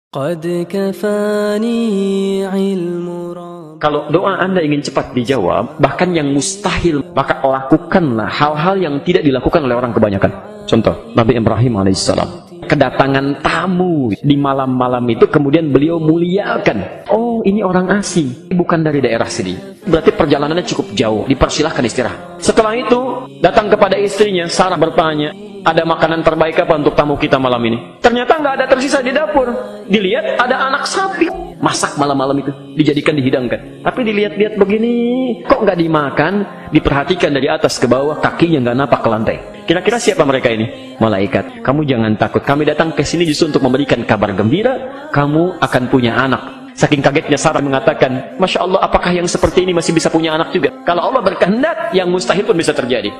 Kalau doa Anda ingin cepat dijawab, bahkan yang mustahil, maka lakukanlah hal-hal yang tidak dilakukan oleh orang kebanyakan. Contoh, Nabi Ibrahim alaihissalam. Kedatangan tamu di malam-malam itu, kemudian beliau muliakan. Oh, ini orang asing, bukan dari daerah sini. Berarti perjalanannya cukup jauh, dipersilahkan istirahat. Setelah itu, datang kepada istrinya, Sarah bertanya, ada makanan terbaik apa untuk tamu kita malam ini? Ternyata nggak ada tersisa di dapur. Dilihat ada anak sapi, masak malam-malam itu, dijadikan dihidangkan. Tapi dilihat-lihat begini, kok nggak dimakan? Diperhatikan dari atas ke bawah, kakinya nggak napak ke lantai. Kira-kira siapa mereka ini? Malaikat. Kamu jangan takut, kami datang ke sini justru untuk memberikan kabar gembira, kamu akan punya anak. Saking kagetnya Sarah mengatakan, Masya Allah, apakah yang seperti ini masih bisa punya anak juga? Kalau Allah berkehendak, yang mustahil pun bisa terjadi.